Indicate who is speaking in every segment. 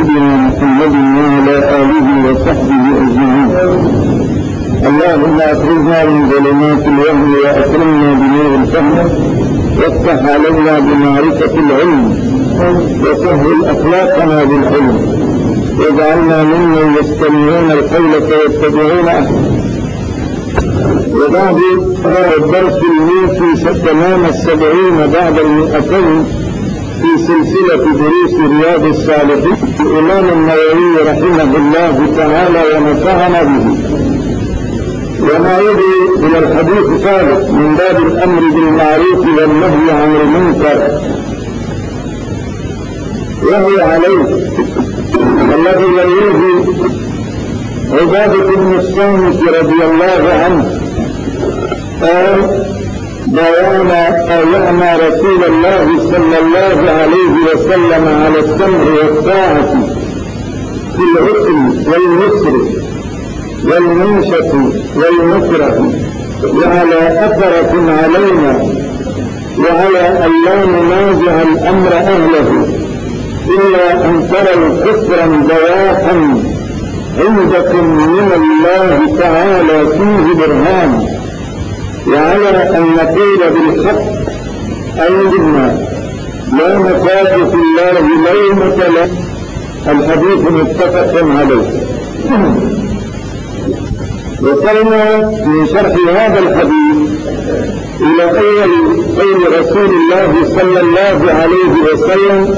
Speaker 1: سيدنا محمد وعلى آله وصحبه أجمعين. اللهم أخرجنا من ظلمات الوهم وأكرمنا بنور الفهم وافتح علينا بمعرفة العلم وسهل أخلاقنا بالحلم واجعلنا ممن يستمعون القول فيتبعون أحسنه. وبعد الدرس الموفي تمام 70 بعد 200 في سلسلة دروس رياض الصالحين الإمام النووي رحمه الله تعالى ونفعنا به. ونعود إلى الحديث الثالث من باب الأمر بالمعروف والنهي عن المنكر، وهو عليه الذي يرويه عبادة بن الصامت رضي الله عنه قال: بايعنا رسول الله صلى الله عليه وسلم على السمع والطاعة في العسر واليسر والمنشة والمكره، وعلى أثرة علينا، وعلى أن لا ننازع الأمر أهله إلا أن تروا كفرا بواحا عندكم من الله تعالى فيه برهان، وعلى أن نقول بالحق أيضنا لا نخاف في الله لومة لائم. الحديث متفق عليه. وصلنا من شرح هذا الحديث إلى أول قول رسول الله صلى الله عليه وسلم: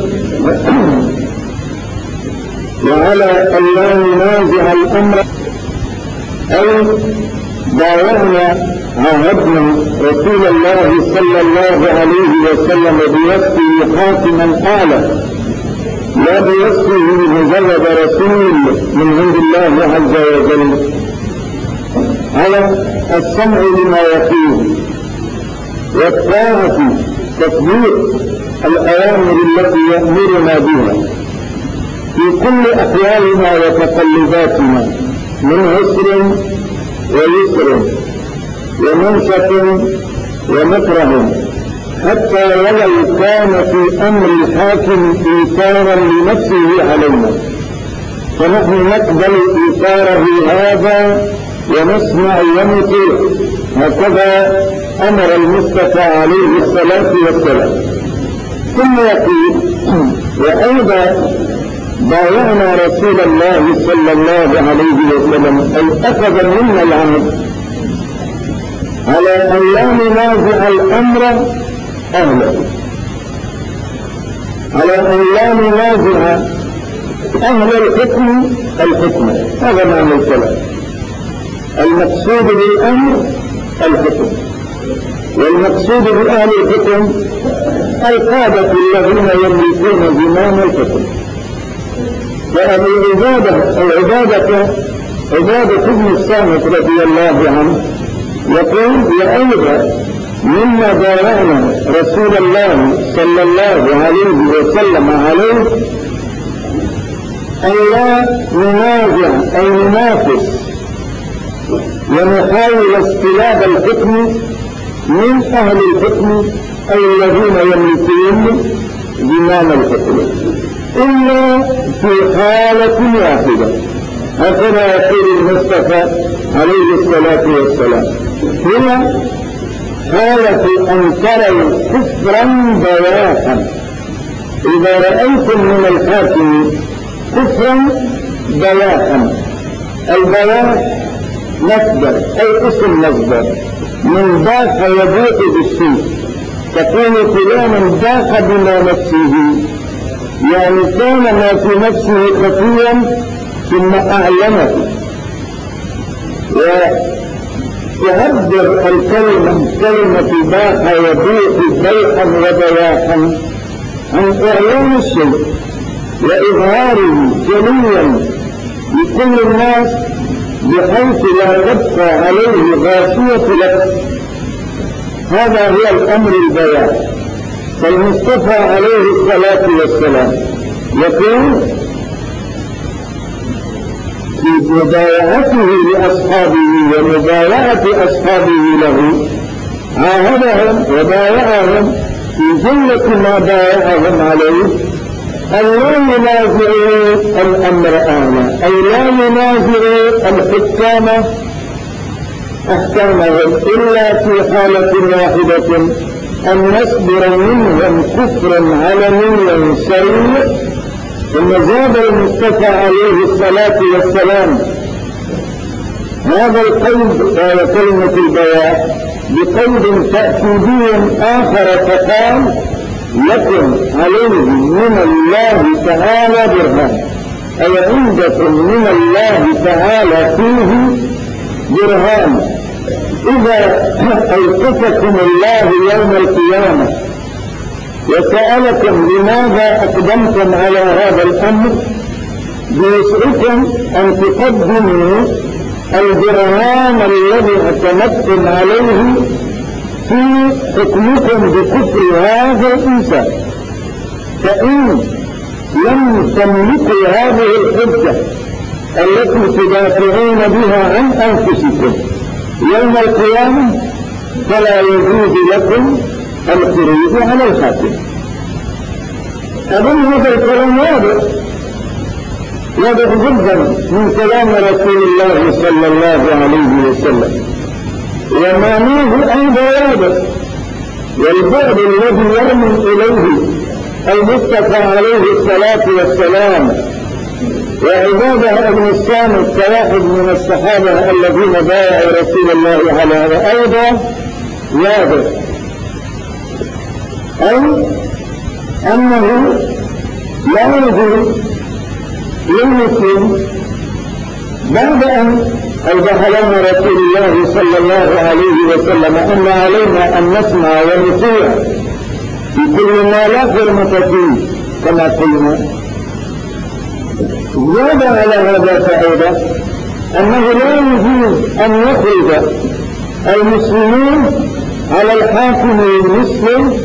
Speaker 1: وعلى أن لا ننازع الأمر، أي بايعنا عاهدنا رسول الله صلى الله عليه وسلم بوصفه حاكما أعلى، لا بوصفه مجرد رسول من عند الله عز وجل، على السمع لما يقول، والطاعة تطبيق الأوامر التي يأمرنا بها في كل أحوالنا وتقلباتنا من عسر ويسر ومنشة ومكره، حتى ولو كان في أمر الحاكم إيثارا لنفسه علينا، فنحن نقبل إيثاره هذا ونسمع ونطيع. هكذا أمر المصطفى عليه الصلاة والسلام. ثم يقول: وأيضا بايعنا رسول الله صلى الله عليه وسلم، أي أخذ منا العهد على أن لا ننازع الأمر أهله، على أن لا ننازع أهل الحكم الحكمة. هذا معنى الكلام. المقصود بالأمر الحكم، والمقصود بأهل الحكم القادة الذين يملكون زمام الحكم. عبادة بن الصامت رضي الله عنه يقول: وأيضا مما بايعنا رسول الله صلى الله عليه وسلم عليه أن لا ننازع أي ننافس ونحاول استلاب الحكم من أهل الحكم أي الذين يملكون زمام الحكم، إلا في حالة واحدة. هكذا يقول المصطفى عليه الصلاة والسلام: هي حالة أن تروا كفرا بواحا. إذا رأيتم من الحاكم كفرا بواحا، البواح مصدر أي اسم مصدر من باق يبوح بالشيء، تكون فلانا باق بما نفسه، يعني كان ما في نفسه خفيا ثم أعلنه. وتعبر كلمة باق يبوح بيحا وبواحا عن إعلان الشيء وإظهاره جليا لكل الناس بحيث لا تبقى عليه غاشية لك. هذا هو الأمر البيان. فالمصطفى عليه الصلاة والسلام يقول في مبايعته لأصحابه ومبايعة أصحابه له: عاهدهم وبايعهم في جملة ما بايعهم عليه أن لا ينازعوا الأمر أعلى، أي لا ينازعوا الحكام أحكامهم إلا في حالة واحدة، أن نصبر منهم كفرا علنيا صريح. ثم زاد المصطفى عليه الصلاة والسلام هذا القيد وهي كلمة البياء بقيد تأكيدي آخر، فقال لكم عليه من الله تعالى برهان، أي عندكم من الله تعالى فيه برهان. إذا أوقفكم الله يوم القيامة وسألكم لماذا أقدمتم على هذا الأمر، بيسعكم أن تقدموا البرهان الذي اعتمدتم عليه في حكمكم بكفر هذا الإنسان. فإن لم تملكوا هذه الحجة التي تدافعون بها عن أنفسكم يوم القيامة فلا يجوز لكم الخروج على الحاكم. أظن هذا الكلام واضح جدا من كلام رسول الله صلى الله عليه وسلم، ومعناه أيضا واضح، والبعد الذي يرمي إليه المصطفى عليه الصلاة والسلام وعباده ابن الصامت كواحد من الصحابة الذين بايعوا رسول الله على هذا أيضا واضح، أي أنه لا يجوز للمسلم بعد أن أوضح لنا رسول الله صلى الله عليه وسلم أن علينا أن نسمع ونطيع في كل ما لا حرمة فيه كما قلنا. زاد على هذا فائدة أنه لا يجوز أن يخرج المسلمون على الحاكم المسلم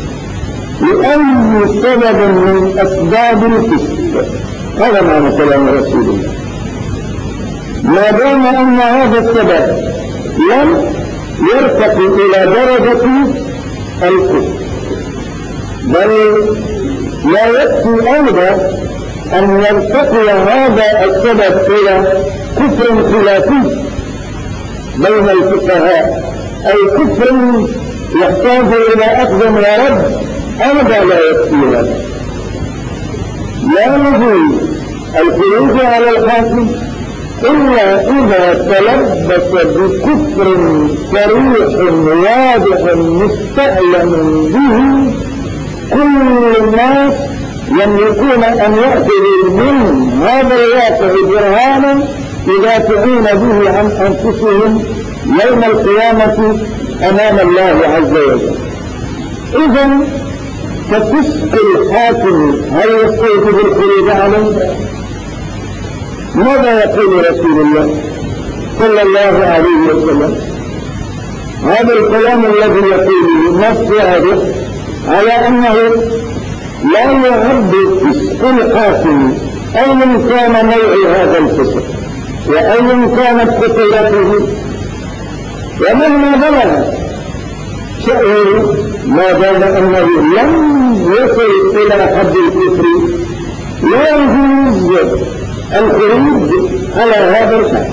Speaker 1: لأي سبب من أسباب الفسق. هذا معنى كلام رسول الله، ما دام أن هذا السبب لم يرتقي إلى درجة الكفر، بل لا يكفي أيضا أن يرتقي هذا السبب إلى كفر خلافي بين الفقهاء، أي كفر يحتاج إلى أخذ ورد، أيضا لا يكفي هذا. لا يجوز الخروج على الحاكم إلا إذا تلبس بكفر صريح واضح مستعلم به كل الناس يملكون أن يأخذوا من هذا الواقع برهانا يدافعون به عن أنفسهم يوم القيامة أمام الله عز وجل. إذن ففسق الحاكم هل يستوجب الخروج عليه؟ ماذا يقول رسول الله صلى الله عليه وسلم؟ هذا الكلام الذي يقوله نص واضح على أنه لا يعد فسق الحاكم أيا كان نوع هذا الفسق وأيا كانت خطورته ومهما بلغ شأنه، ما دام أنه لم يصل إلى حد الكفر لا يجوز الخروج على هذا الحد.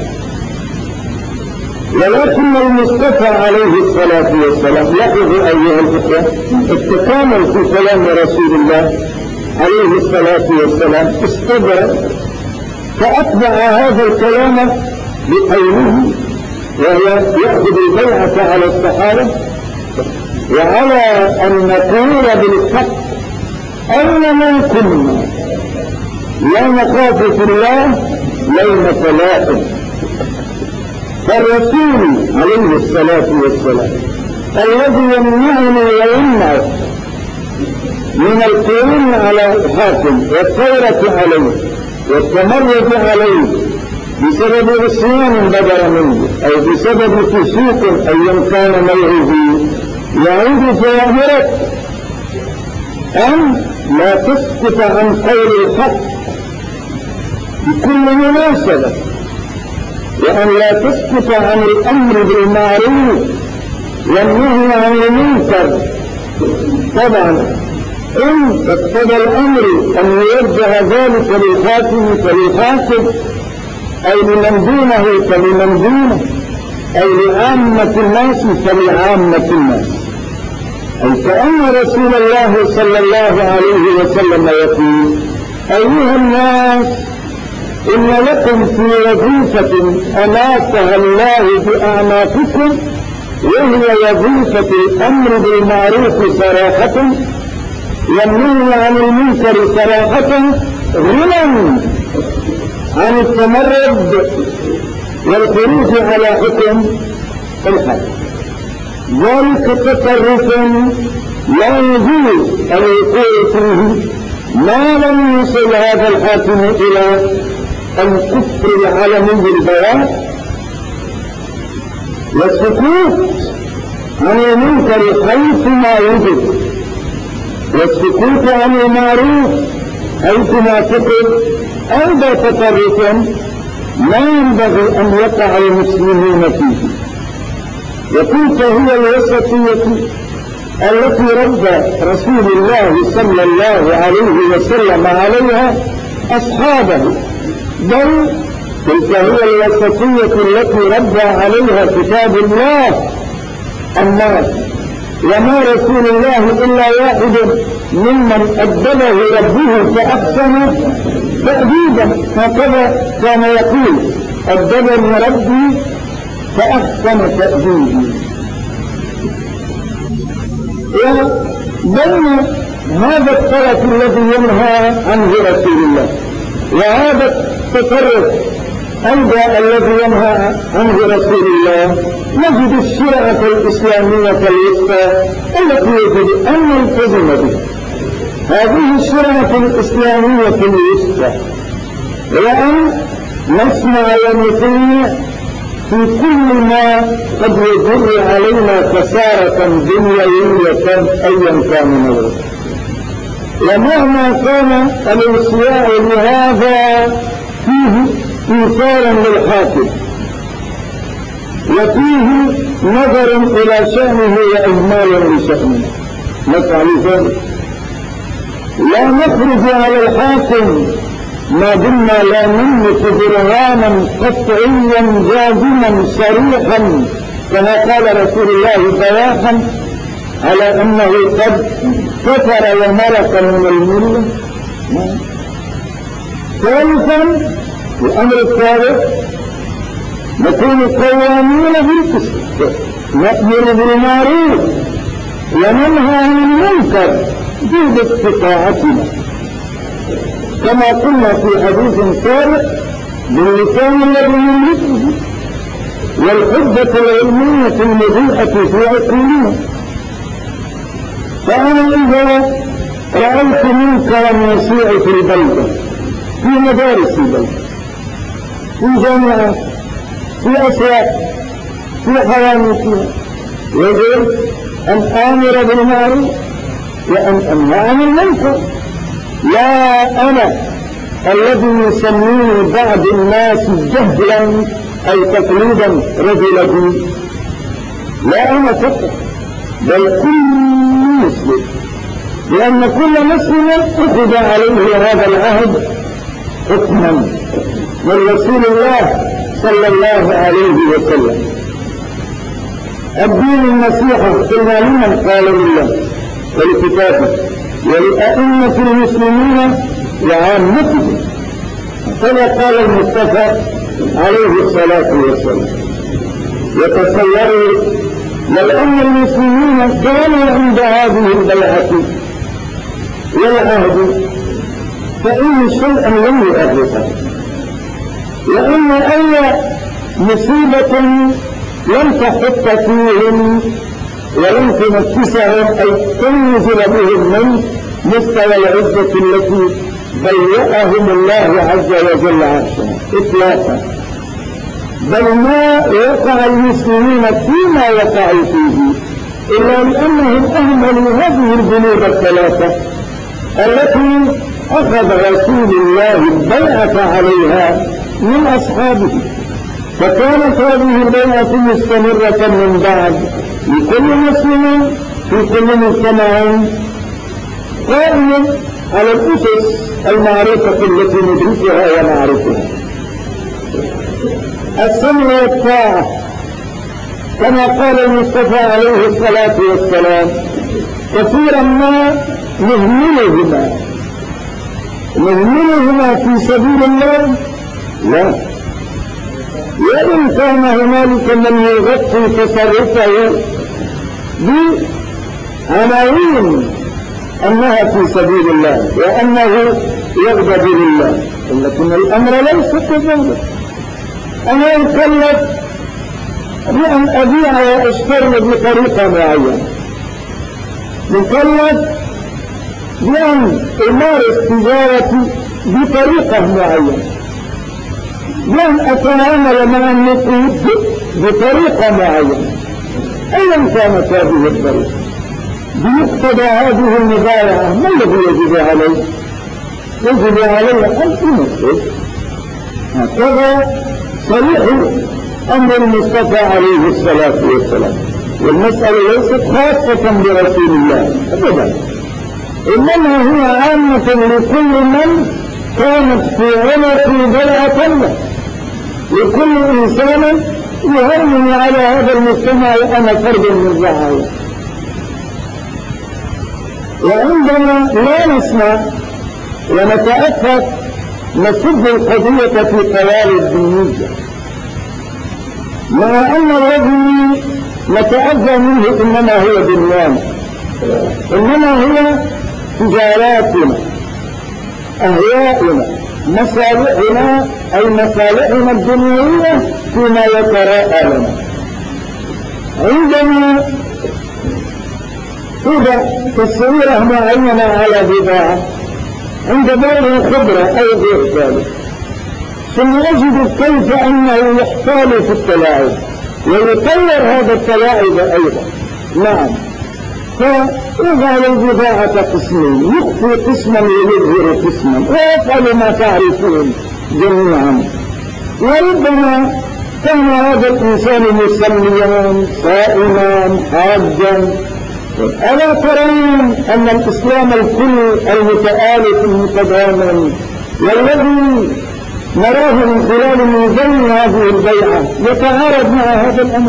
Speaker 1: ولكن المصطفى عليه الصلاة والسلام، لاحظوا أيها الأخوة التكامل في كلام رسول الله عليه الصلاة والسلام، استدرك فأتبع هذا الكلام بقوله وهو يأخذ البيعة على الصحابة وعلى أن نقول بالحق أننا كنا لا نخاف في الله لومة لائم. فالرسول عليه الصلاة والسلام الذي يمنعني ويمنع من القيام على الحاكم والثورة عليه والتمرد عليه بسبب عصيان بدر منه أو بسبب فسوق أيا كان نوعه يعود فيأمرك أن لا تسكت عن قول الحق بكل مناسبة، وأن لا تسكت عن الأمر بالمعروف والنهي عن المنكر. طبعا إن اقتضى الأمر أن يوجه ذلك للحاكم فللحاكم، أي لمن دونه فلمن دونه، أي لعامة الناس فلعامة الناس. أي كأن رسول الله صلى الله عليه وسلم يقول: أيها الناس، إن لكم في وظيفة أماتها الله بأعناقكم، وهي وظيفة الأمر بالمعروف صراحة والنهي عن المنكر صراحة، غنى عن التمرد والخروج على حكم الحد. ذلك تصرف لا يجوز الوقوع فيه ما لم يصل هذا الحاكم إلى الكفر العلني بالبيان، والسكوت عن المنكر حيثما يوجد، والسكوت عن المعروف حيثما تقل، أيضا تصرف لا ينبغي أن يقع المسلمون فيه. وتلك هي الوسطية التي رد رسول الله صلى الله عليه وسلم عليها أصحابه، بل تلك هي الوسطية التي رد عليها كتاب الله الناس. وما رسول الله إلا واحد ممن أدبه ربه فأحسن تأديبا، هكذا كان يقول: أدبني ربي فأحسن تأديبي. وبين هذا الطرف الذي ينهى عنه رسول الله وهذا التصرف أيضا الذي ينهى عنه رسول الله، نجد الشرعة الإسلامية الوسطى التي يجب أن نلتزم بها. هذه الشرعة الإسلامية الوسطى وأن نسمع ونطيع في كل ما قد يجر علينا خسارة دنيوية أيا كان موضوع، ومهما كان الانصياع لهذا فيه إيثارا للحاكم وفيه نظر إلى شأنه وإهمال لشأنه. نفعل ذلك، لا نخرج على الحاكم ما دمنا لا نملك برهانا قطعيا جازما صريحا كما قال رسول الله بياحا على أنه قد كفر وملك من الملة. ثالثا، الأمر الثالث، نكون قوامين بالقسط، نأمر بالمعروف وننهى عن المنكر باستطاعتنا، كما قلنا في حديث سابق باللسان الذي نملكه والحجة العلمية المضيئة في عقولنا. فأنا إذا رأيت منكرا يسيع في البلدة، في مدارس البلدة، في جامعات، في أسواق، في حوانيتها، يجب أن آمر بالمعروف وأن أنهى عن المنكر. لا أنا الذي يسميه بعض الناس جهلا أي تقليدا رجل، لا أنا فقط، بل كل مسلم، لأن كل مسلم أخذ عليه هذا العهد حكما من رسول الله صلى الله عليه وسلم. الدين النصيحة قلنا لمن؟ قال لله ولكتابه ولأئمة المسلمين وعامتهم، كما قال المصطفى عليه الصلاة والسلام. يتصوروا لو أن المسلمين كانوا عند هذه البيعة والعهد فإن شيئا لم يؤرقه، لأن أي مصيبة لم تحط فيهم ولم تمكسهم أي تنزل بهم من مستوى العزة التي بيئهم الله عز وجل عرشها إطلاقا، بل ما وقع المسلمين فيما وقعوا فيه إلا لأنهم أهملوا هذه الذنوب الثلاثة التي أخذ رسول الله البيعة عليها من أصحابه، فكانت هذه البيعة مستمرة من بعد لكل مسلم في كل مجتمع قائم على الأسس المعرفة التي ندركها ونعرفها. السمع والطاعة كما قال المصطفى عليه الصلاة والسلام كثيرا ما نهملهما في سبيل الله لا، وإن كان هنالك من يغطي تصرفه بعناوين أنها في سبيل الله وأنه يغضب لله، لكن الأمر ليس كذلك. أنا أكلف بأن أبيع وأشتري بطريقة معينة، مكلف بأن أمارس تجارتي بطريقة معينة، بأن أتعامل مع النقود بطريقة معينة، أيا كانت هذه الطريقة بمقتضى هذه المبايعة. ما الذي يجب عليه؟ يجب عليه أن أنفذ. هكذا صريح أمر المصطفى عليه الصلاة والسلام. والمسألة ليست خاصة برسول الله أبدا، إنما هي عامة لكل من كانت في عنق بلعة له، لكل إنسان يهمني على هذا المجتمع وأنا فرد من رعاية. وعندما لا نسمع ونتأكد نسد القضية في قوالب دينية، مع أن الذي نتأذى منه إنما هو دنيانا، إنما هي تجاراتنا، أهوائنا، مصالحنا أي مصالحنا الدنيوية فيما يتراءى لنا. عندما توضع تصويرة معينة على بضاعة عند بيع خضرة أو غير ذلك، ثم نجد كيف أنه يحتال في التلاعب ويطور هذا التلاعب أيضا. نعم، فيجعل البضاعة قسمين، يخفي قسما ويظهر قسما ويفعل ما تعرفون جميعا. وربما كان هذا الإنسان مصليا صائما حاجا. ألا ترون أن الإسلام الكل المتآلف المتضامن والذي نراه من خلال ميزان هذه البيعة يتعارض مع هذا الأمر؟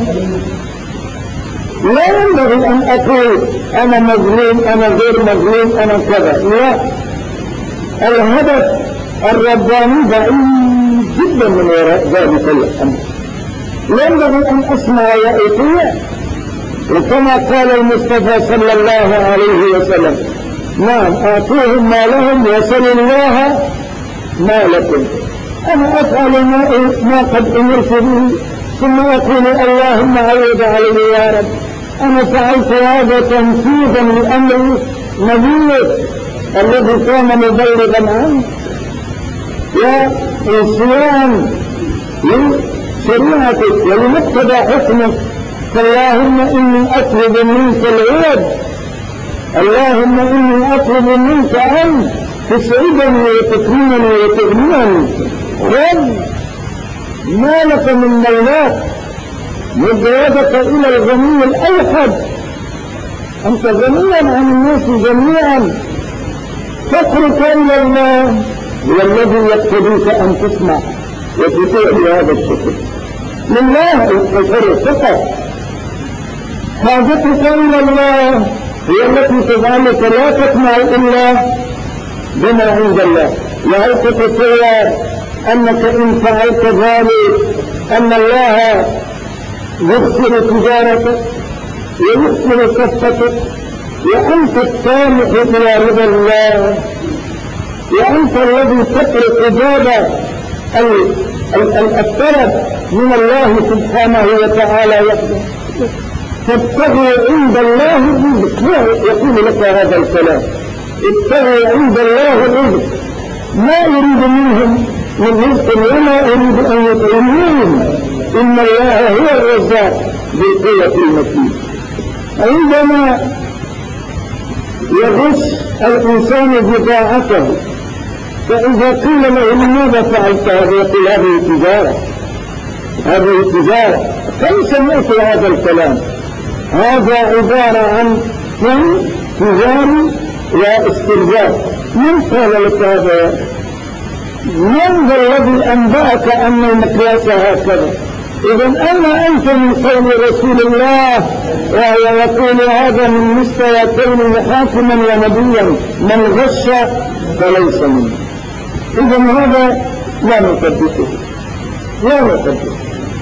Speaker 1: لا ينبغي أن أقول أنا مظلوم أنا غير مظلوم أنا كذا، لا، الهدف الرباني بعيد جدا من وراء ذلك الأمر. ينبغي أن أسمع وأطيع، وكما قال المصطفى صلى الله عليه وسلم نعم آتوهم ما لهم وسلوا الله ما لكم. أنا أفعل ما قد أمرت به ثم أقول اللهم عوض علي يا رب، أنا فعلت هذا تنفيذا لأمر نبيك الذي كان مبلغا عنه وإصيان لشريعتك ولمقتضى حكمك. فاللهم إني أطلب منك العوض، اللهم إني أطلب منك أن تسعدني وتكرمني وتغنيني. خذ ما لك من مولاك مجردك إلى الغني الأوحد، أنت غنيا عن الناس جميعا، فقرك إلى الله هو الذي يقتضيك أن تسمع وتطيع بهذا الشكل لله الحر فقط. حاجتك إلى الله هي التي تجعلك لا تسمع إلا بما عند الله، وهل تتصور أنك إن فعلت ذلك أن الله يغفر تجارتك ويغفر صفتك وأنت السامح إلى رضا الله، وأنت الذي تترك باب الطلب من الله سبحانه وتعالى وحده، فابتغوا عند الله الرزق. يقول لك هذا الكلام، ابتغوا عند الله الرزق، ما أريد منهم من رزق وما أريد أن يطعمون، إن الله هو الرزاق ذو القوة المتين. عندما يغش الإنسان بضاعته فإذا قيل له لماذا فعلت هذا يقول هذه تجارة، هذه تجارة. كم سمعت هذا الكلام؟ هذا عبارة عن فن تجاري واسترجاع. من قال لك هذا؟ من ذا الذي أنبأك أن المقياس هكذا؟ إذا أما أنت من قول رسول الله وهو يقول هذا من مستوى كونه حاكما ونبيا من غش فليس منه. إذا هذا لا نثبته لا نثبته.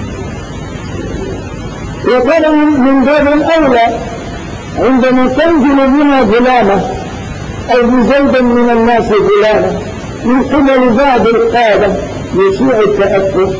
Speaker 1: وقال من باب الأولى عندما تنزل بنا غلامة أو بزيد من الناس غلامة من قبل بعض القادة يشيع التأثر،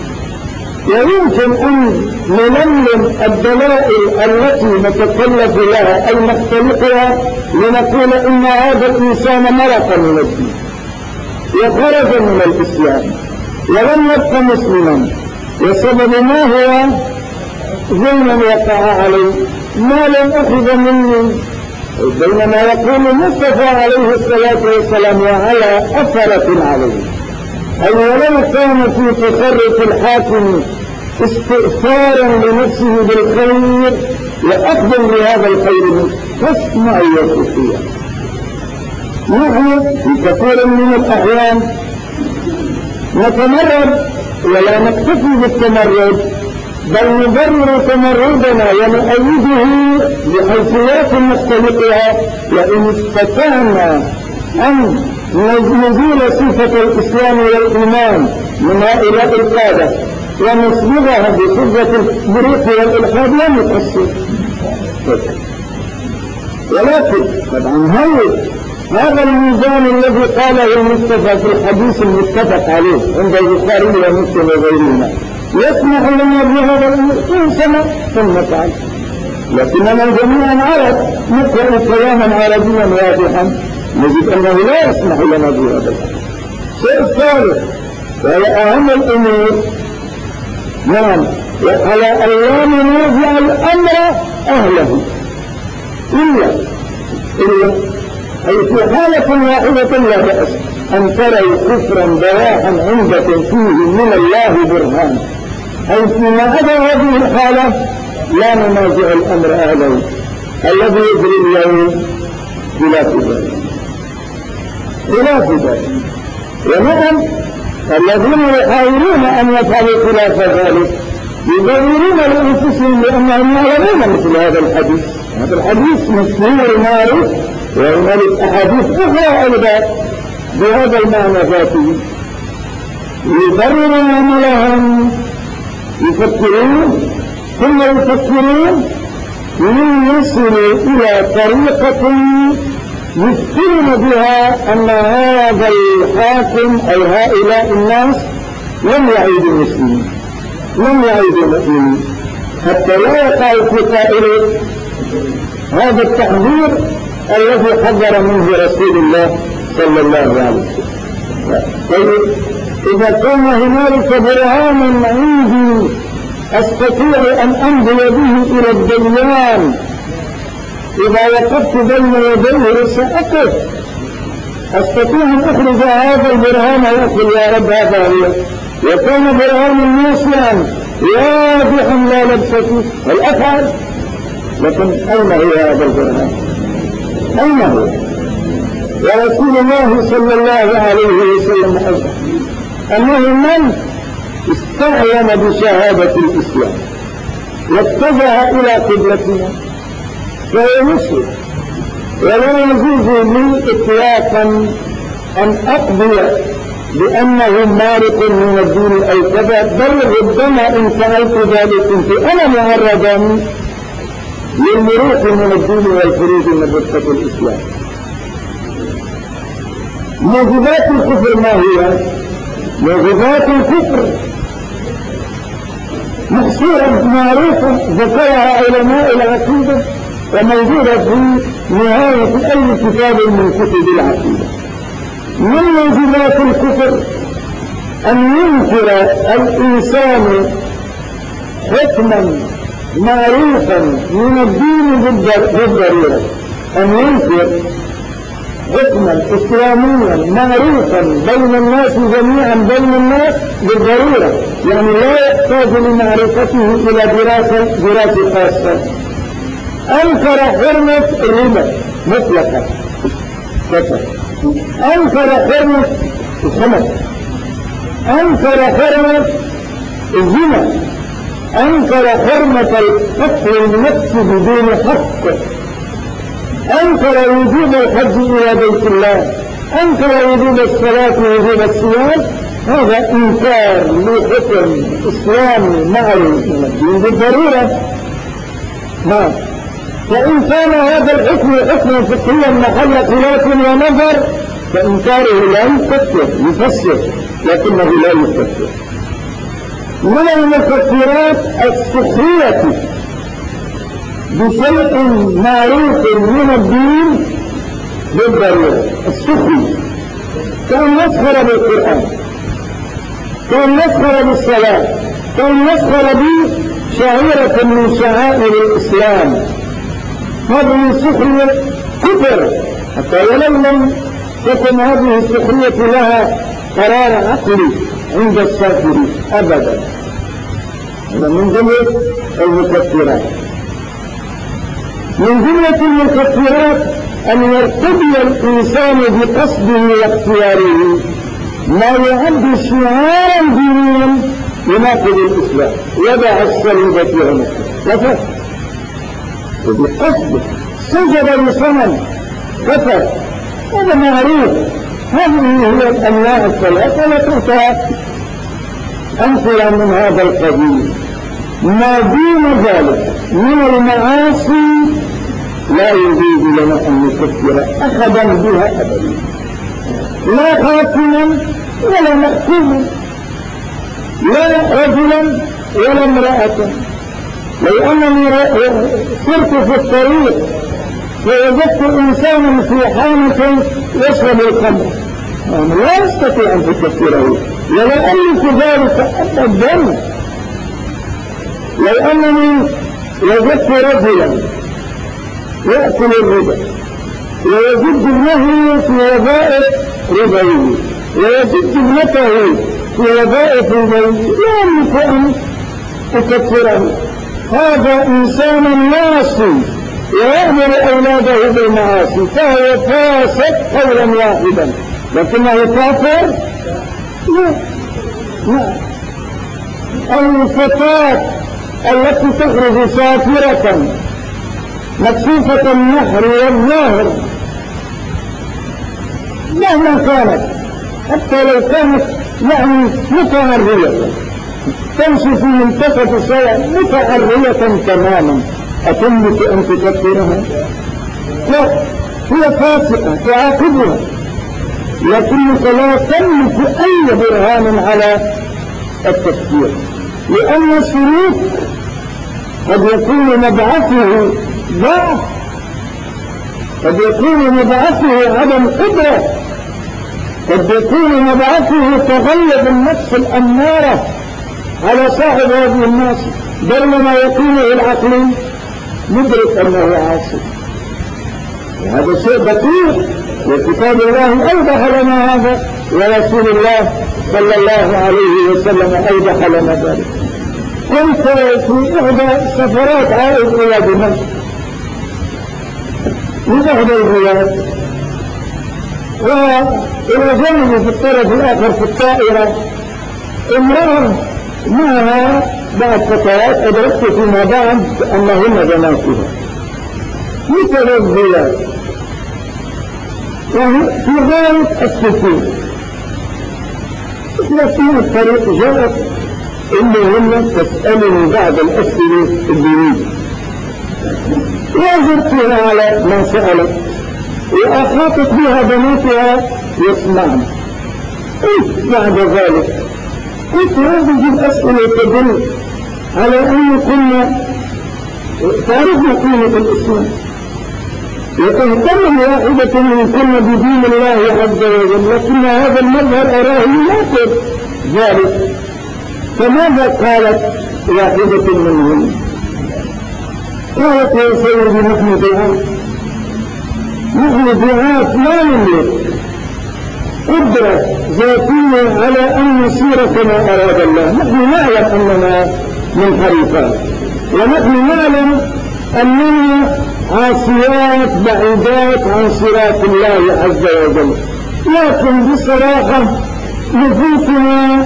Speaker 1: ويمكن أن نلملم الدلائل التي نتكلف لها أي نختلقها لنقول إن هذا الإنسان مرق من الدين وخرج من الإسلام ولم يبقى مسلما، وسبب ما هو ظلما وقع عليه ما لم أخذ مني، بينما يقول المصطفى عليه الصلاة والسلام وعلى أثرة عليه أي ولو كان في تصرف الحاكم استئثارا لنفسه بالخير وأخذا لهذا الخير فاسمع يا صوفيا. نحن في كثير من الأحيان نتمرد ولا نكتفي بالتمرد بل نبرر تمردنا ونؤيده بحيثيات نختلقها، وإن استطعنا أن نزيل صفة الإسلام والإيمان من هؤلاء القادة ونصبغها بصفة البروح والإلحاد لا نقصر. ولكن طبعا هذا الميزان الذي قاله المصطفى في الحديث المتفق عليه عند البخاري ومسلم وغيرهما يسمح لنا بهذا الأمر إن سمع ثم فعل، لكننا جميعا عرب نقرأ كلاما عربيا واضحا نجد أنه لا يسمح لنا بهذا الأمر. الشيء الثالث وهي أهم الأمور نعم وعلى أن لا ننازع الأمر أهله إلا أي في حالة واحدة لا بأس أن تروا كفرا بواحا عندكم فيه من الله برهان، أي فيما عدا هذه الحالة لا ننازع الأمر أهله الذي يجري اليوم خلاف ذلك. ونعم الذين يحاولون أن يفعلوا خلاف ذلك يبررون لأنفسهم لأنهم يعلمون مثل هذا الحديث. هذا الحديث مشهور معروف وهنالك أحاديث أخرى أيضا بهذا المعنى ذاته. يبررون عملهم يفكرون ثم يفكرون من يصلوا إلى طريقة يذكرون بها أن هذا الحاكم أي هؤلاء الناس لم يعيدوا المسلمين لم يعيدوا المؤمنين حتى لا يقع في قائل هذا التحذير الذي حذر منه رسول الله صلى الله عليه وسلم. طيب إذا كان هنالك برهان عندي أستطيع أن أمضي به إلى الديان إذا وقفت بين يديه سأقف أستطيع أن أخرج هذا البرهان وأقول يا رب هذا هو، وكان برهان الناسيا واضحا لا لبس فيه والأفعال، لكن أين هو هذا البرهان؟ أين هو؟ ورسول الله صلى الله عليه وسلم أجل أنه من استعلم بشهادة الإسلام واتجه إلى قبلتنا فهو مسلم، ولا يجوز لي إطلاقا أن أقضي بأنه مارق من الدين أو كذا، بل ربما إن فعلت ذلك كنت أنا معرضا للمروق من الدين والخروج من رتبة الإسلام. موجبات الكفر ما هي؟ موجبات الكفر محصورة معروفة ذكرها علماء العقيدة وموجودة في نهاية أي كتاب من كتب العقيدة. من موجبات الكفر أن ينكر الإنسان حكما معروفا من الدين بالضرورة، أن ينكر حكما إسلاميا معروفا بين الناس جميعا بين الناس بالضرورة، يعني لا يحتاج لمعرفته إلى دراسة خاصة. أنكر حرمة الربا مطلقا كفر. أنكر حرمة الخمر، أنكر حرمة الزنا، أنكر حرمة قتل النفس بدون حق، أنكر وجوب الحج إلى بيت الله، أنكر وجوب الصلاة ووجوب الصيام. هذا إنكار لحكم إسلامي معروف من الدين بالضرورة. نعم. فإن كان هذا الحكم حكما فقهيا محل خلاف ونظر فإنكاره لا يفسر لكنه لا يفسر. من المفسرات السخرية بشيء معروف من الدين بالضرورة. السخري كان يسخر بالقرآن، كان يسخر بالصلاة، كان يسخر بشعيرة من شعائر الإسلام. هذه السخرية كفر، حتى ولو لم تكن هذه السخرية لها قرار عقلي عند الساخرين أبدا. هذا من جملة المكفرات. من جملة المكفرات أن يرتدي الإنسان بقصده واختياره ما يعد شعارا دينيا يناقض الإسلام، يدع الصليب في عنقه كفر بقصده، سجد لصنم كفر. هذا معروف. هذه هي الأنواع الثلاثة وتعطى أمثلة من هذا القبيل. ما دون ذلك من المعاصي لا يجوز لنا أن نكفر أحدا بها أبدا، لا حاكما ولا محكوما، لا رجلا ولا امرأة. لو أنني سرت في الطريق ووجدت إنسانا في حانة يشرب الخمر لا أستطيع أن تكفره، ولا أملك ذلك أبدا. لو أنني وجدت رجلا يأكل الربا ويجد ابنه في وظائف ربوية ويجد ابنته في وظائف ربوية لا أملك أن أكفره. هذا إنسان ناصي ويأمر أولاده بالمعاصي فهو فاسق قولا واحدا، لكنه كافر؟ لا. الفتاة التي تخرج سافرة مكشوفة النحر والظاهر مهما كانت، حتى لو كانت متعرية تمشي في منتصف الشارع متعرية تماما، أتملك أن تكفرها؟ لا، هي فاسقة تعاقبها، لكنك لا تملك أي برهان على التكفير، لأن السلوك قد يكون مبعثه ضعف، قد يكون مبعثه عدم قدرة، قد يكون مبعثه تغلب النفس الأمارة على صاحب هذه الناس، بل ما يقوله العقل مدرك أنه عاصي. وهذا شيء دقيق، وكتاب الله أوضح لنا هذا، ورسول الله صلى الله عليه وسلم أوضح لنا ذلك. كنت في إحدى سفرات عائد إلى دمشق من إحدى البلاد، وإلى جانبي في الطرف الآخر في الطائرة امرأة معها بعض فتيات أدركت فيما بعد أنهن بناتها متنزلات، وفي غاية السكون. في الطريق جاءت إنهن تسألني بعض الأسئلة الدينية، وأجبتها على ما سألت، وأحاطت بها بناتها يسمعن. بعد ذلك قلت هذه الأسئلة تدل على أن كنا تعرفنا قيمة الإسلام، وتهتم واحدة من كنا بدين الله عز وجل، لكن هذا المظهر أراه يناقض ذلك. فماذا قالت واحدة منهم؟ قالت يا سيدي نحن دعاة لا نملك قدرة ذاتية على أن نسير كما أراد الله. نحن نعلم أننا منحرفات، ونحن نعلم أننا عاصيات بعيدات عن صراط الله عز وجل. لكن بصراحة نفوسنا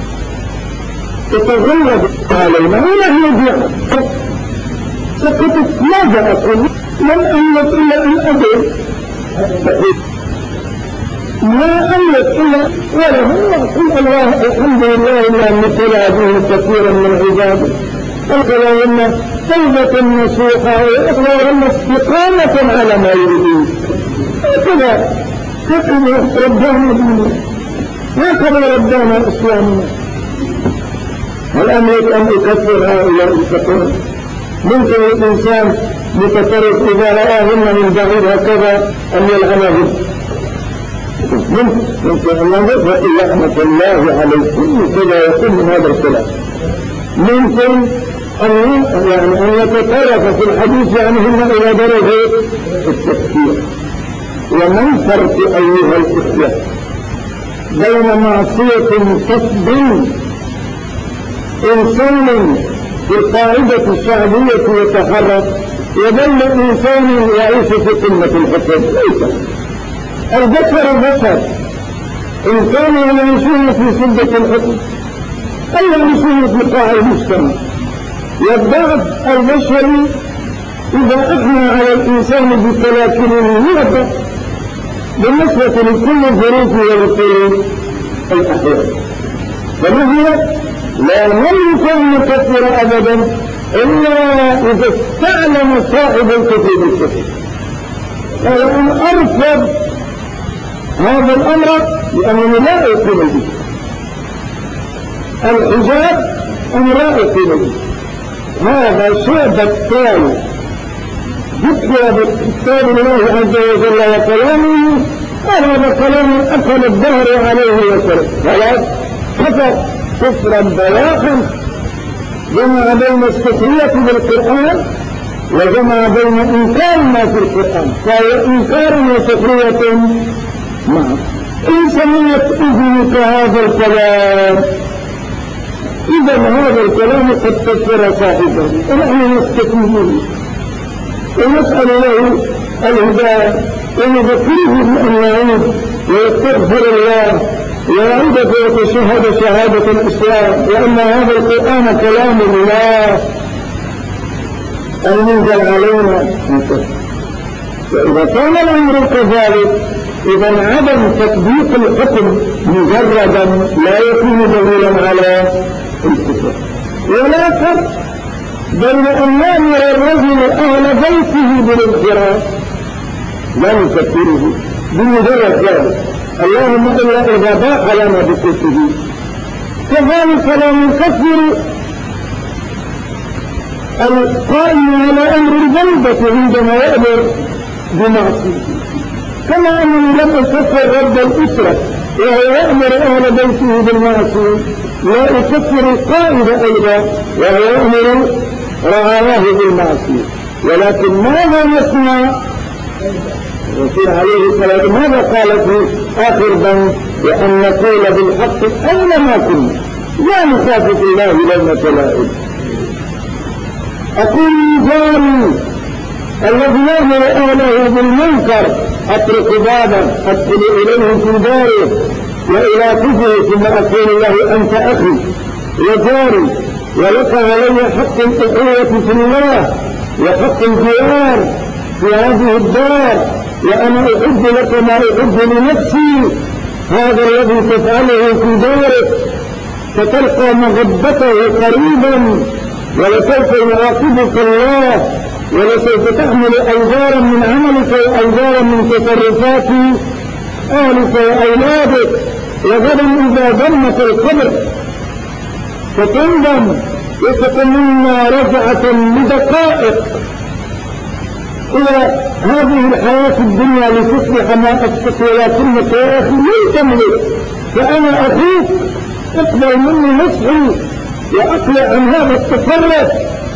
Speaker 1: تتغلب علينا ونحن جهة سقطت. ماذا أقول؟ لم أملك إلا أن أدعو، ما أملك إلا وله أقول الله الحمد لله لأن ابتلى به كثيرا من عباده، أخذهن توبة نصوحا وأخذهن استقامة على ما يريدون. هكذا ربنا ديننا، هكذا ربنا إسلامنا. هل أملك أن أكفر هؤلاء الفقراء؟ ممكن الإنسان متطرف إذا رآهن من بعيد هكذا أن يلعنهم، ممكن أن ينظر إلى رحمة الله عليكم كذا يكون من هذا الكلام. ممكن أن يتطرف في الحديث عنهن إلى درجة التفكير. ومن فرق أيها الإخوة بين معصية تصدم إنسان في القاعدة الشعبية يتحرك وبين إنسان يعيش في قمة الحكم؟ ليس. البشر بشر، إن كانوا يعيشون في شدة الحكم أو يعيشون في قاع المجتمع. والضعف البشري إذا أحنى على الإنسان بتلاكنه يضع بالنسبة لكل الظروف ولكل الأحوال. فنحن لا نملك أن نكفر أبدا إلا إذا استعلم صاحب الكفر بالكفر. فلأن أرفض هذا الأمر لأنه لا يقول به الحجاب، أن لا يقول به هذا شيء بطال ذكر بكتاب الله عز وجل وكلامه، وهذا كلام أكل الدهر عليه وسلم. خلاص كفر كفرا بواحا، جمع بين السخرية بالقرآن وجمع بين إنكار ما في القرآن، فهو إنكار وسخرية معه. إن سمعت إذنك هذا الكلام إذا هذا الكلام قد كفر صاحبه، ونحن نستفيد ونسأل له الهداية ونذكره بأن يعود ويستغفر الله ويعود ويتشهد شهادة الإسلام وأن هذا القرآن كلام الله المنزل علينا. وإذا كان الأمر كذلك إذا عدم تطبيق الحكم مجردا لا يكون دليلا على الكفر. ولا فرق بين أن يأمر الرجل أهل بيته بالانحراف لا نكفره بمجرد ذلك، اللهم إلا إذا باح لنا بكفره. كذلك لا نكفر القائم على أمر الجنبة عندما يأمر بمعصيته، كما أنه لم يكفر رب الأسرة وهو يأمر أهل بيته بالمعصية، لا يكفر القائد أيضا وهو يأمر رعاياه بالمعصية. ولكن ماذا نسمع الرسول عليه الصلاة ماذا قال في آخر بند؟ وأن نقول بالحق أينما كنا لا نخاف في الله لومة لائم. أقول جاري الذي يأمر أهله بالمنكر أترك بابا أدخل إليه في داره وإلى كفره، ثم أقول له أنت أخي وجاري ولك علي حق الأخوة في الله وحق الجوار في هذه الدار، وأنا أحب لك ما أحب لنفسي. هذا الذي تفعله في دارك فتلقى مغبته قريبا ولسوف يعاقبك الله ولسوف تحمل أوزارا من عملك وأوزارا من تصرفات أهلك وأولادك، وغدا إذا ضمك القبر فتندم وتتمنى رجعة لدقائق إلى هذه الحياة الدنيا لتصبح ما أصبح، ولكنك يا أخي لن تملك، فأنا أخوك اقبل مني نصحي وأقلع عن هذا التصرف.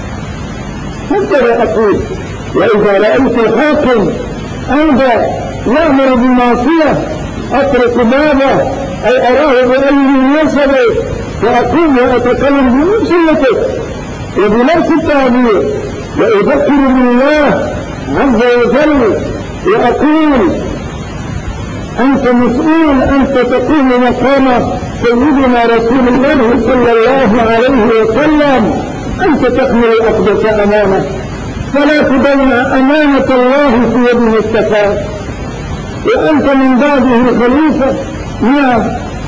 Speaker 1: هكذا أقول. وإذا رأيت الحاكم أيضا يأمر بالمعصية أترك بابه أي أراه بأي نسبه فأقوم وأتكلم بمسلته وبنفس التعبير وأذكر بالله عز وجل وأقول أنت مسؤول، أنت تقوم مقام سيدنا رسول الله صلى الله عليه وسلم، أنت تحمل الأقدس أمانة، فلا تضيع أمانة الله في يد مصطفى، وأنت من بعده خليفة. نعم،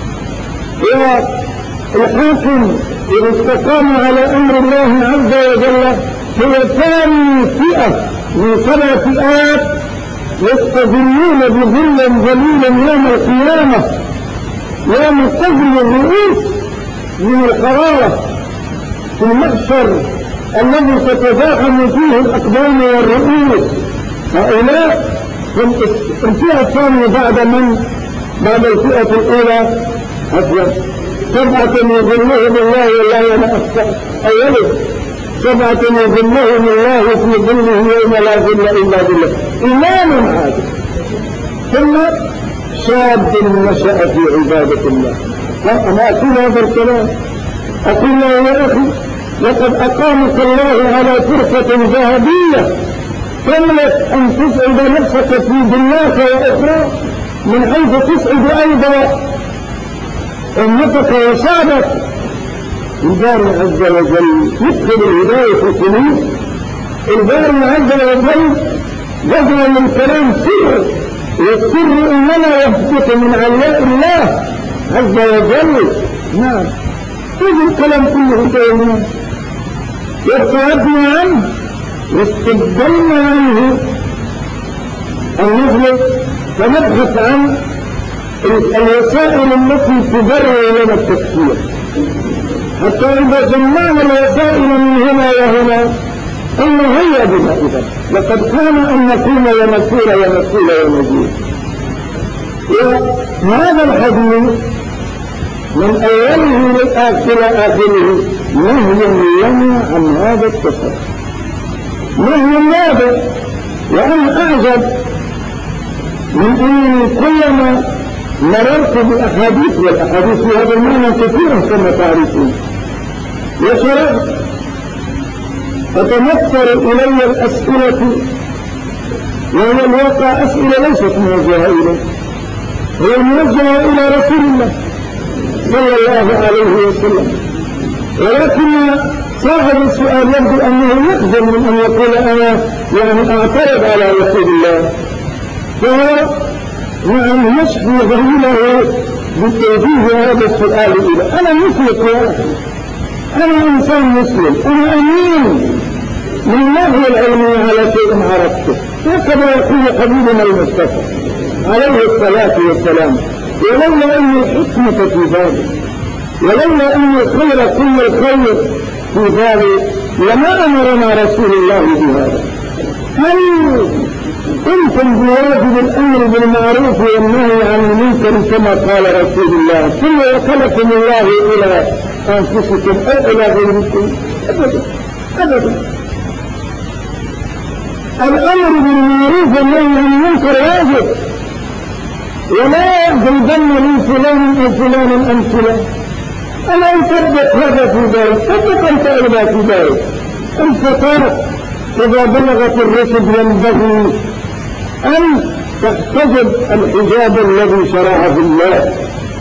Speaker 1: والحاكم إذا استقام على أمر الله عز وجل هو ثاني فئة من 7 فئات يستظلون بظلا ظليلا يوم القيامة، يوم تظل الرؤوس من الحرارة في المحشر الذي تتزاحم فيه الأقدام والرؤوس. هؤلاء هم الفئة الثانية بعد الفئة الأولى أسلم. 7 يظلهم الله والله أنا أخطأ أوله، 7 يظلهم الله في ظله يوم لا ظل إلا بالله، إمام عادل، ثم شاب نشأ في عبادة الله. أنا أقول هذا الكلام، أقول له يا أخي لقد أقامك الله على فرصة ذهبية تملك أن تسعد نفسك في دنياك وأخرى من حيث تسعد أيضا أمتك وشعبك. الباري عز وجل يدخل الهداية في القلوب. الباري عز وجل جزء من كلام سر، والسر إنما يثبت من علاء الله عز وجل. نعم، هذا الكلام كله كلمات وابتعدنا عنه واستبدلنا عنه أن نخلق ونبحث عن الوسائل التي تبرر لنا التفكير، حتى إذا جمعنا الوسائل من هنا وهنا قلنا هيا بنا إذا لقد كان أن نكون ونسير ونسير ونجير. وهذا الحديث من أوله إلى آخره نهي لنا عن هذا التصرف، نهي ماذا؟ وأنا أعجب من أني كلما مررت بأحاديث، والأحاديث في هذا المعنى كثيرا كما تعرفون، وشرعت فتمثل إلي الأسئلة، وهي الواقع أسئلة ليست موجهة إليه، هي موجهة إلى رسول الله صلى الله عليه وسلم، ولكن صاحب السؤال يبدو أنه يخجل من أن يقول أنا أعترض على رسول الله، فهو يشفي ذهنه بتوجيه هذا السؤال إلى أنا مسلم يا أخي، أنا إنسان مسلم، أنا أمين من الله العلمي على شيء عرفته، وكما يقول حبيبنا المصطفى عليه الصلاة والسلام، ولولا أن الحكمة في ذلك، ولولا أن الخير كل الخير في ذلك لما أمرنا رسول الله بهذا. هل قمتم بواجب الأمر بالمعروف والنهي عن المنكر كما قال رسول الله، ثم وكلكم الله إلى أنفسكم أو إلى غيركم؟ أبدا أبدا. الأمر بالمعروف والنهي عن المنكر واجب، ولا يضربن من فلان أو فلان أم فلان. ألا يصدق هذا في ذلك، صدق أنت إلى في ذلك. الفتاة إذا بلغت الرشد ينبغي أن تحتجب الحجاب الذي شرعه الله،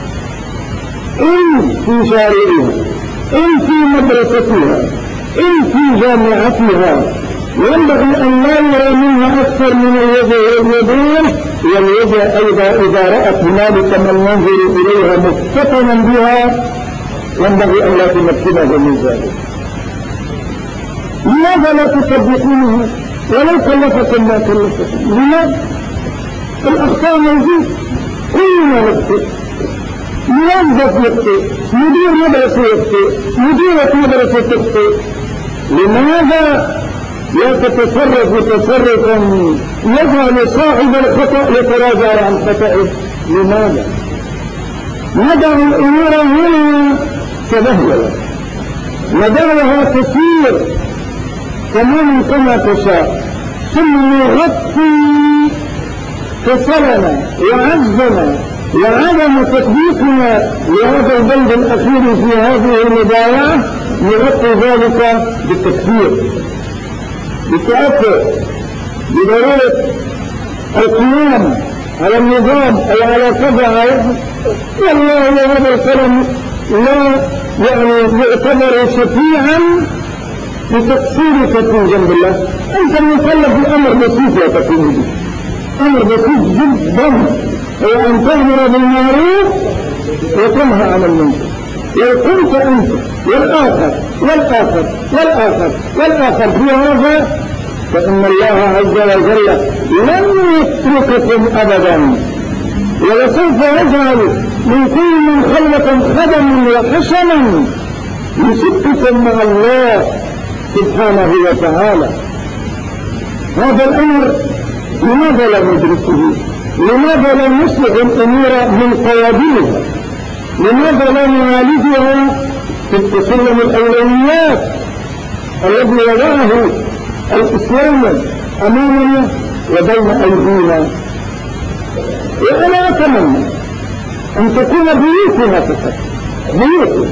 Speaker 1: إن في شارعها، إن في مدرستها، إن في جامعتها، ينبغي أن لا يرى منها أكثر من الوجه واليدين، والوجه أيضا إذا رأت هنالك من ينظر إليها مفتتنا بها ينبغي أن لا تمكنه من ذلك. لماذا لا تصدقونه ولو كلفكم ما كلفكم؟ لماذا؟ الأخطاء موجود، كلنا نخطئ، موظف يخطئ، مدير مدرسة يخطئ، مديرة مدرسة تخطئ. لماذا لا تتصرف تصرفا يجعل صاحب الخطأ يتراجع عن خطئه؟ لماذا؟ ندع الأمور هنا تبهلت، ندعها تسير تماما كما تشاء، ثم نغطي كسلنا وعجزنا وعدم تطبيقنا لهذا البند الأخير في هذه المبايعة، نغطي ذلك بالتكفير، بالتأثر، بضرورة القيام على النظام أو على كذا، والله هذا الكلام لا يعتبر شفيعا لتقصيرك في جنب الله. أنت مكلف بأمر بسيط يا تقييم، أمر بسيط جدا، هو أن تأمر بالمعروف وتنهى عن المنكر. لو كنت أنت والآخر والآخر والآخر والآخر في هذا فإن الله عز وجل لن يترككم أبدا، ولسوف يجعل من كل من خلقكم خدما وحشما يسككم مع الله سبحانه وتعالى. هذا الأمر لماذا لا ندركه؟ لماذا لا نصلح الأمور من قوابلها؟ لماذا لا نعالجها في التسلم الأولويات الذي وضعه الإسلام أمامنا وبين أيدينا؟ وأنا أتمنى أن تكون بيوتنا فقط، بيوتنا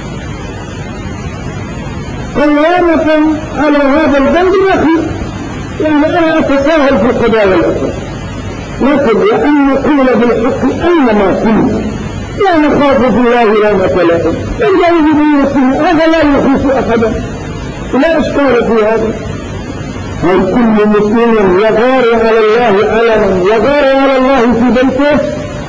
Speaker 1: قوامة على هذا البند الأخير. يعني أنا أتساهل في قضايا الأسر، لكن وأن نقول بالحق أينما كنا، لا نخاف في الله لومة لائم، الجانب بيوتنا هذا لا يخيف أحدا، لا إشكال في هذا. هل كل مسلم يغار على الله علما، يغار على الله في بيته؟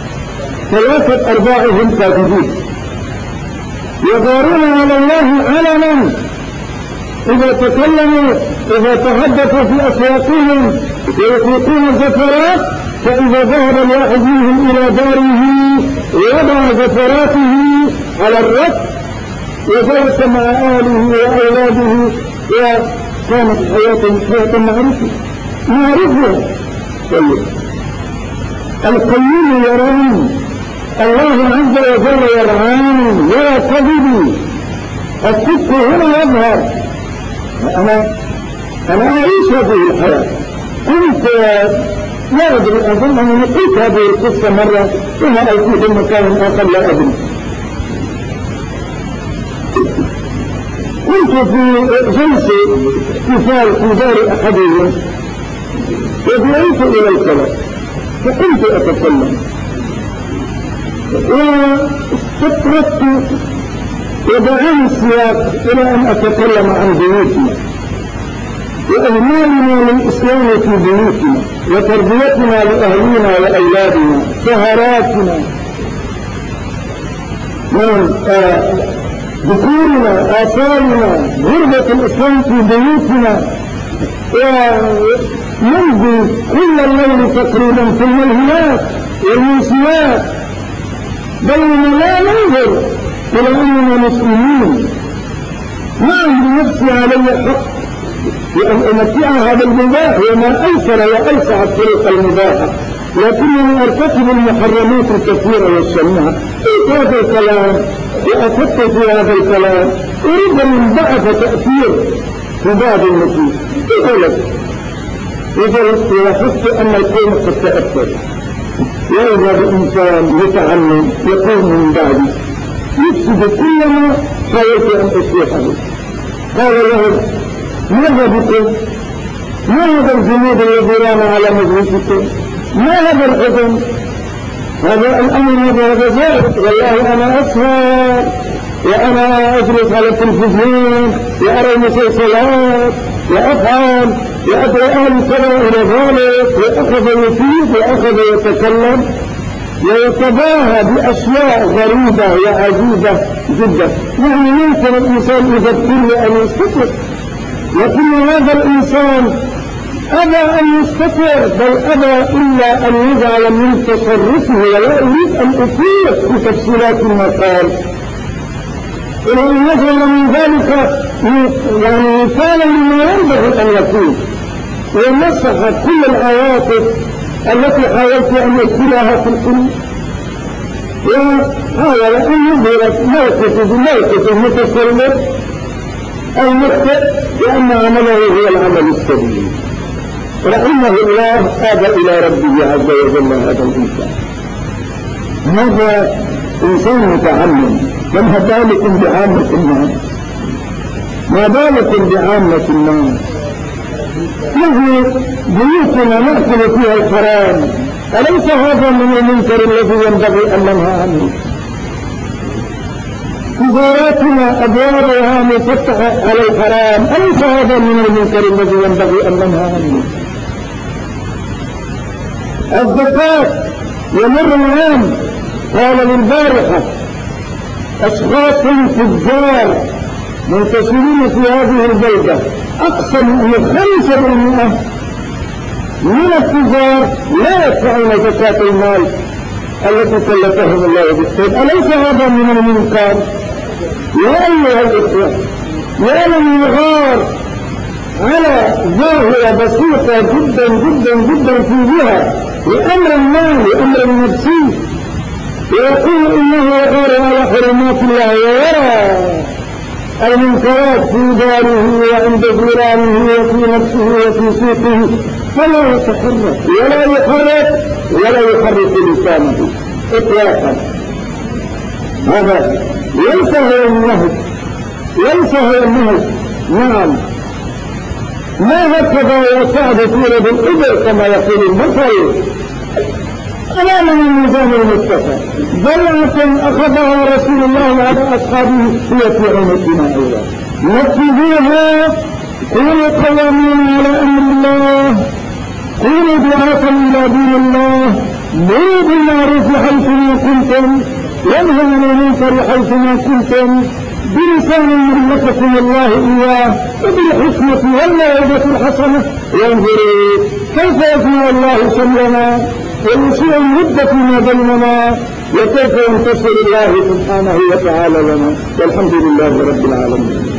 Speaker 1: 3/4 كاذبين يغارون على الله علما، إذا تكلموا إذا تحدثوا في أسواقهم ويطلقون الزفرات، فإذا ذهب الواحد منهم إلى داره وضع زفراته على الرف وجلس مع أهله وأولاده وكانت حياة معروفة. طيب القيم يراني، الله عز وجل يرعاني ولا كذبي، الصدق هنا يظهر. أنا أعيش هذه الحياة. كنت لا أدري، أظن أني نقيت هذه القصة مرة ثم ألقيت في مكان آخر لا أدري. كنت في جلسة في دار أحدهم ودعيت إلى الكلام فقمت أتكلم واستطردت ودعاني السياق إلى أن أتكلم عن بيوتنا وأهمالنا للإسلام في بيوتنا وتربيتنا لأهلنا وأولادنا، سهراتنا، ذكورنا، آثارنا، غربة الإسلام في بيوتنا، ونمضي كل الليل تقريبا في الملهيات والمنسيات، بينما لا ننظر إلى أننا مسلمين. نعم بنفسي علي حق لأن أمتعها بالمباح وما أيسر وأوسع الطريق المباحة، لكنني أرتكب المحرمات الكثيرة والشنيعة. في هذا الكلام وأفكر في هذا الكلام أريد من ضعف تأثير في بعض النصوص وجلست ولاحظت أن الكون قد تأثر، وإذا بإنسان متعلم يقول من بعدي يفسد كل ما حاولت أن أصلحه. قال له ماذا بكم؟ ما هذا الجنود الذي رام على مجلسكم؟ ما هذا الحزن؟ هذا الأمر هذا زائد. والله أنا أسهر وأنا أجلس على التلفزيون وأرى المسلسلات وأفعل وأدعو أهل كذا إلى ذلك، وأخذ يفيد وأخذ يتكلم ويتباهى بأشياء غريبة وعجيبة جدا. يعني يمكن الإنسان يذكر أن يستطيع، لكن هذا الإنسان أبى أن يستطيع، بل أبى إلا أن يجعل من تصرفه، ولا أريد أن أطيع في تفصيلات المقال، إلا أن يجعل من ذلك يعني مثالا لما ينبغي أن يكون، ويمسح كل العواطف التي حاولت أن يدخلها في القلوب، وحاول أن يظهر موقف المتصرف المخطئ لأن عمله هو العمل السليم. رحمه الله آب إلى ربه عز وجل هذا الإنسان، هذا إنسان متعلم. فما بالكم بعامة الناس؟ ما بالكم بعامة الناس؟ نحن بيوتنا نأكل فيها الحرام، أليس هذا من المنكر الذي ينبغي أن ننهى عنه؟ تجاراتنا أبوابها مفتحة على الحرام، أليس هذا من المنكر الذي ينبغي أن ننهى عنه؟ الزكاة يمر العام، قال البارحة أشخاص تجار منتشرين في هذه البلدة أقسم أن 5% من التجار لا يدفعون زكاة المال التي كلفهم الله بالسيد. أليس هذا من المنكر؟ يا أيها الإخوة، يا من يغار على ظاهرة بسيطة جدا جدا جدا في جهة لأمر المال لأمر نفسي، ويقول إنه يغار على حرمات الله ويرى المنكرات في داره وعند جيرانه وفي نفسه وفي سوقه، فلا يتحرك ولا يحرك ولا يحرك لسانه إطلاقا. هذا ليس هو النهج، ليس هو النهج. نعم، ما هكذا يساعد في رب الإبر كما يقول المثل أمام النظام المصطفى، بلعة أخذها رسول الله على أصحابه هي في عمتنا أيضا. نفذوها، كونوا قوامين على أمر الله، كونوا دعاة إلى دين الله، مروا بالمعروف حيثما كنتم، وانهوا عن المنكر حيثما كنتم، بلسان ملككم الله إياه وبالحكمة والموعظة الحسنة، وانظروا كيف يجمع الله شملنا ويشيع المدة فيما بيننا، وكيف ينتصر الله سبحانه وتعالى لنا، والحمد لله رب العالمين.